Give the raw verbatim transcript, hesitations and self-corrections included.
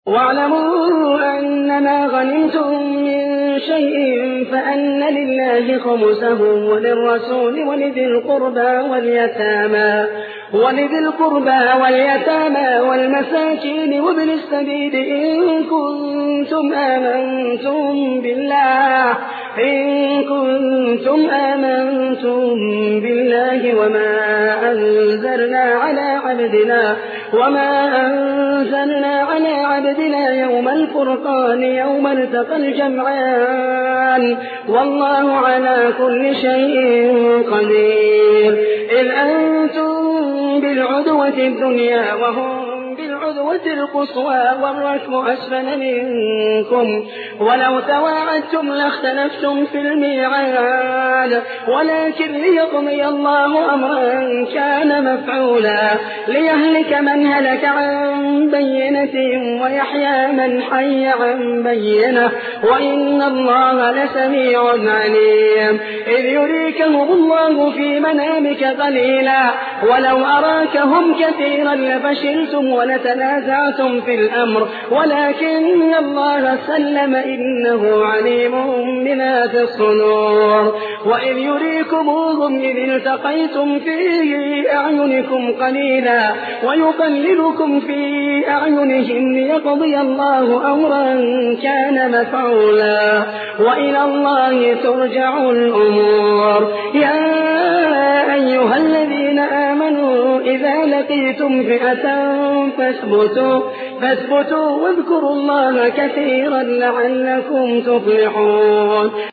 واعلموا أنما غنمتم من شيء فأن لله خمسه وللرسول ولذي القربى واليتامى ولذي القربى واليتامى والمساكين وابن السبيل إن كنتم آمنتم بالله إن كنتم آمنتم بالله وما أنزلنا على عبدنا وما أنزلنا على عبدنا يوم الفرقان يوم التقى الجمعان والله على كل شيء قدير إذ أنتم بالعدوة الدنيا وهم بالعدوة القصوى والركب أسفل منكم ولو تواعدتم لاختلفتم في الميعاد ولكن ليقضي الله أمرا كان مفعولا ليهلك من هلك عن بينة ويحيى من حي عن بينة وإن الله لسميع عليم إذ يريكهم الله في منامك قليلا ولو أراكهم كثيرا لفشلتم ولتنازعتم في الأمر ولكن الله سلم إنه عليم بما في الصدور وإذ يريكموهم إذ التقيتم في أعينكم قليلا ويقللكم في أعينهم ليقضي الله أمرا كان مفعولا وإلى الله ترجع الأمور يا أيها الذين آمنوا إذا لقيتم فئة فاثبتوا فاثبتوا واذكروا الله كثيرا لعلكم تفلحون.